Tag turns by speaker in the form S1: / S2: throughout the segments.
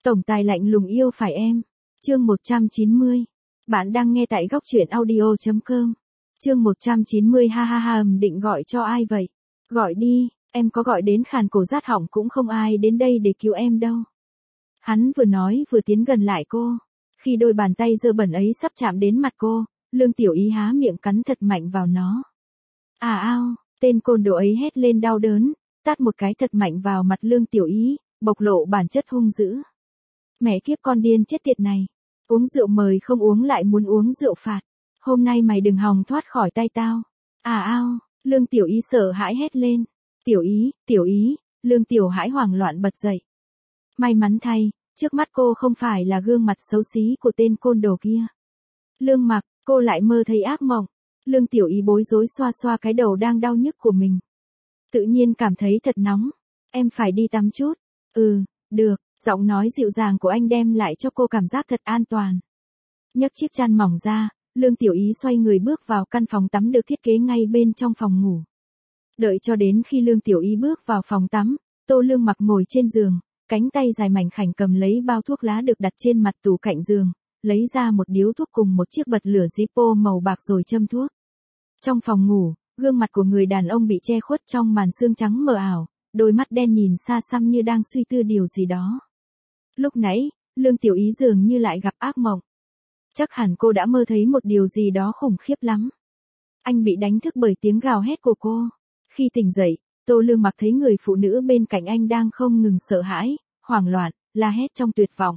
S1: Tổng tài lạnh lùng yêu phải em. Chương 190. Bạn đang nghe tại góc truyện audio.com. Chương 190 ha ha ha định gọi cho ai vậy? Gọi đi, em có gọi đến khàn cổ rát họng cũng không ai đến đây để cứu em đâu. Hắn vừa nói vừa tiến gần lại cô. Khi đôi bàn tay dơ bẩn ấy sắp chạm đến mặt cô, Lương Tiểu Ý há miệng cắn thật mạnh vào nó. Ao, tên côn đồ ấy hét lên đau đớn, tát một cái thật mạnh vào mặt Lương Tiểu Ý, bộc lộ bản chất hung dữ. Mẹ kiếp con điên chết tiệt này. Uống rượu mời không uống lại muốn uống rượu phạt. Hôm nay mày đừng hòng thoát khỏi tay tao. Ao, Lương Tiểu Ý sợ hãi hét lên. Tiểu Ý, Lương Tiểu Hãi hoảng loạn bật dậy. May mắn thay, trước mắt cô không phải là gương mặt xấu xí của tên côn đồ kia. Lương Mặc, cô lại mơ thấy ác mộng. Lương Tiểu Ý bối rối xoa xoa cái đầu đang đau nhức của mình. Tự nhiên cảm thấy thật nóng. Em phải đi tắm chút. Được. Giọng nói dịu dàng của anh đem lại cho cô cảm giác thật an toàn. Nhấc chiếc chăn mỏng ra, Lương Tiểu Ý xoay người bước vào căn phòng tắm được thiết kế ngay bên trong phòng ngủ. Đợi cho đến khi Lương Tiểu Ý bước vào phòng tắm, Tô Lương Mặc ngồi trên giường, cánh tay dài mảnh khảnh cầm lấy bao thuốc lá được đặt trên mặt tủ cạnh giường, lấy ra một điếu thuốc cùng một chiếc bật lửa Zippo màu bạc rồi châm thuốc. Trong phòng ngủ, gương mặt của người đàn ông bị che khuất trong màn sương trắng mờ ảo, đôi mắt đen nhìn xa xăm như đang suy tư điều gì đó. Lúc nãy, Lương Tiểu Ý dường như lại gặp ác mộng. Chắc hẳn cô đã mơ thấy một điều gì đó khủng khiếp lắm. Anh bị đánh thức bởi tiếng gào hét của cô. Khi tỉnh dậy, Tô Lương Mặc thấy người phụ nữ bên cạnh anh đang không ngừng sợ hãi, hoảng loạn, la hét trong tuyệt vọng.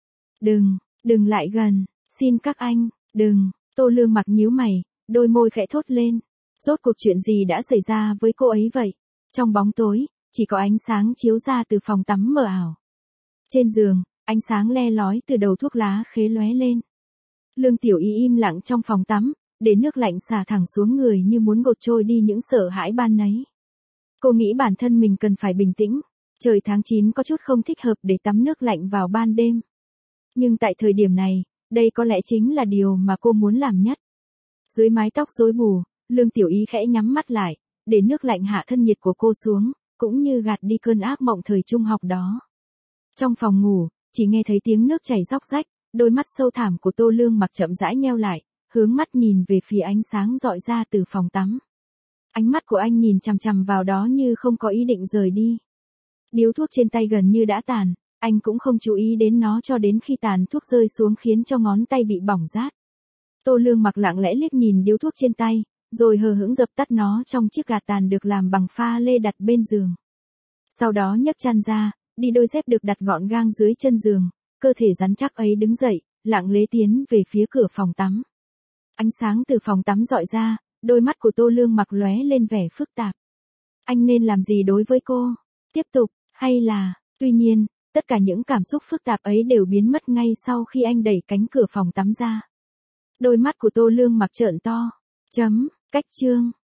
S1: Đừng lại gần, xin các anh, đừng. Tô Lương Mặc nhíu mày, đôi môi khẽ thốt lên. Rốt cuộc chuyện gì đã xảy ra với cô ấy vậy? Trong bóng tối, chỉ có ánh sáng chiếu ra từ phòng tắm mờ ảo. Trên giường, ánh sáng le lói từ đầu thuốc lá khế lóe lên. Lương Tiểu Ý im lặng trong phòng tắm, để nước lạnh xả thẳng xuống người như muốn gột trôi đi những sợ hãi ban nấy. Cô nghĩ bản thân mình cần phải bình tĩnh. Trời tháng 9 có chút không thích hợp để tắm nước lạnh vào ban đêm. Nhưng tại thời điểm này, đây có lẽ chính là điều mà cô muốn làm nhất. Dưới mái tóc rối bù, Lương Tiểu Ý khẽ nhắm mắt lại, để nước lạnh hạ thân nhiệt của cô xuống, cũng như gạt đi cơn ác mộng thời trung học đó. Trong phòng ngủ, chỉ nghe thấy tiếng nước chảy róc rách, đôi mắt sâu thẳm của Tô Lương Mặc chậm rãi nheo lại, hướng mắt nhìn về phía ánh sáng rọi ra từ phòng tắm. Ánh mắt của anh nhìn chằm chằm vào đó như không có ý định rời đi. Điếu thuốc trên tay gần như đã tàn, anh cũng không chú ý đến nó cho đến khi tàn thuốc rơi xuống khiến cho ngón tay bị bỏng rát. Tô Lương Mặc lặng lẽ liếc nhìn điếu thuốc trên tay, rồi hờ hững dập tắt nó trong chiếc gạt tàn được làm bằng pha lê đặt bên giường. Sau đó nhấc chăn ra, đi đôi dép được đặt gọn gàng dưới chân giường, cơ thể rắn chắc ấy đứng dậy, lặng lẽ tiến về phía cửa phòng tắm. Ánh sáng từ phòng tắm rọi ra, đôi mắt của Tô Lương Mặc lóe lên vẻ phức tạp. Anh nên làm gì đối với cô? Tiếp tục, hay là... Tuy nhiên, tất cả những cảm xúc phức tạp ấy đều biến mất ngay sau khi anh đẩy cánh cửa phòng tắm ra. Đôi mắt của Tô Lương Mặc trợn to. Cách chương.